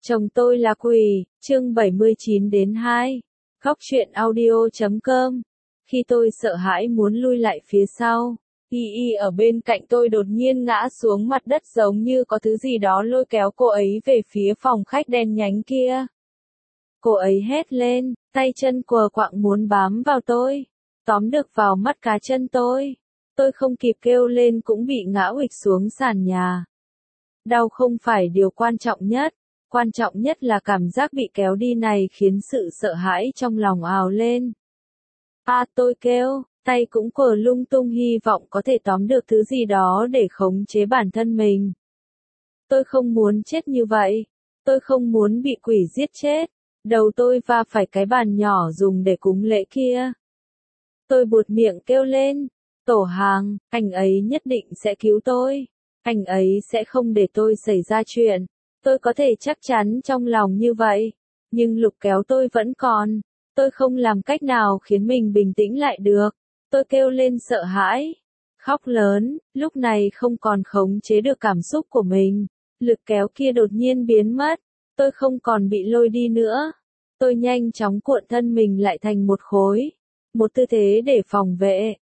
Chồng tôi là quỷ, chương 79-2. Khóc chuyện audio.com. Khi tôi sợ hãi muốn lui lại phía sau, Y ở bên cạnh tôi đột nhiên ngã xuống mặt đất giống như có thứ gì đó lôi kéo cô ấy về phía phòng khách đen nhánh kia. Cô ấy hét lên, tay chân quờ quạng muốn bám vào tôi, tóm được vào mắt cá chân tôi. Tôi không kịp kêu lên cũng bị ngã uịch xuống sàn nhà. Đau không phải điều quan trọng nhất. Quan trọng nhất là cảm giác bị kéo đi này khiến sự sợ hãi trong lòng ào lên. Tôi kêu, tay cũng quờ lung tung hy vọng có thể tóm được thứ gì đó để khống chế bản thân mình. Tôi không muốn chết như vậy. Tôi không muốn bị quỷ giết chết. Đầu tôi va phải cái bàn nhỏ dùng để cúng lễ kia. Tôi buột miệng kêu lên, Tổ Hàng, anh ấy nhất định sẽ cứu tôi. Anh ấy sẽ không để tôi xảy ra chuyện. Tôi có thể chắc chắn trong lòng như vậy. Nhưng lực kéo tôi vẫn còn. Tôi không làm cách nào khiến mình bình tĩnh lại được. Tôi kêu lên sợ hãi. Khóc lớn, lúc này không còn khống chế được cảm xúc của mình. Lực kéo kia đột nhiên biến mất. Tôi không còn bị lôi đi nữa. Tôi nhanh chóng cuộn thân mình lại thành một khối. Một tư thế để phòng vệ.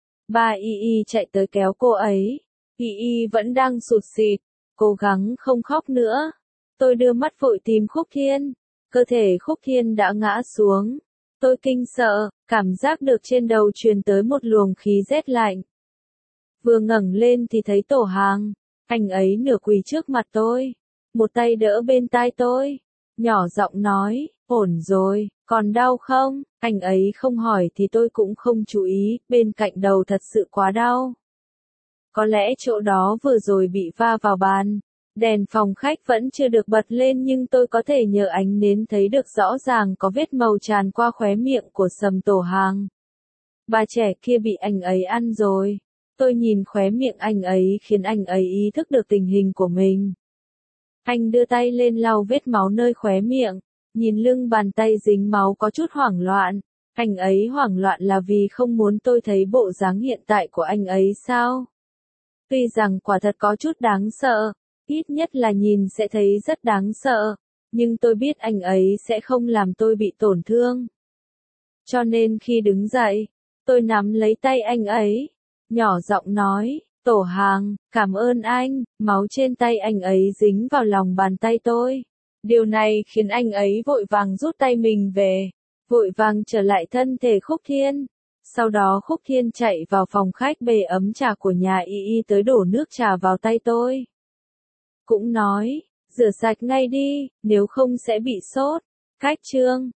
Y chạy tới kéo cô ấy. Y vẫn đang sụt sịt. Cố gắng không khóc nữa. Tôi đưa mắt vội tìm Khúc Thiên. Cơ thể Khúc Thiên đã ngã xuống. Tôi kinh sợ, cảm giác được trên đầu truyền tới một luồng khí rét lạnh. Vừa ngẩng lên thì thấy Tổ Hàng. Anh ấy nửa quỳ trước mặt tôi. Một tay đỡ bên tai tôi. Nhỏ giọng nói, ổn rồi, còn đau không? Anh ấy không hỏi thì tôi cũng không chú ý, bên cạnh đầu thật sự quá đau. Có lẽ chỗ đó vừa rồi bị va vào bàn. Đèn phòng khách vẫn chưa được bật lên nhưng tôi có thể nhờ ánh nến thấy được rõ ràng có vết màu tràn qua khóe miệng của Sầm Tổ Hàng. Bà trẻ kia bị anh ấy ăn rồi. Tôi nhìn khóe miệng anh ấy khiến anh ấy ý thức được tình hình của mình. Anh đưa tay lên lau vết máu nơi khóe miệng, nhìn lưng bàn tay dính máu có chút hoảng loạn. Anh ấy hoảng loạn là vì không muốn tôi thấy bộ dáng hiện tại của anh ấy sao? Tuy rằng quả thật có chút đáng sợ. Ít nhất là nhìn sẽ thấy rất đáng sợ, nhưng tôi biết anh ấy sẽ không làm tôi bị tổn thương. Cho nên khi đứng dậy, tôi nắm lấy tay anh ấy, nhỏ giọng nói, Tổ Hàng, cảm ơn anh. Máu trên tay anh ấy dính vào lòng bàn tay tôi. Điều này khiến anh ấy vội vàng rút tay mình về, vội vàng trở lại thân thể Khúc Thiên. Sau đó Khúc Thiên chạy vào phòng khách bê ấm trà của nhà Y tới đổ nước trà vào tay tôi. Cũng nói, rửa sạch ngay đi, nếu không sẽ bị sốt. Khách trương,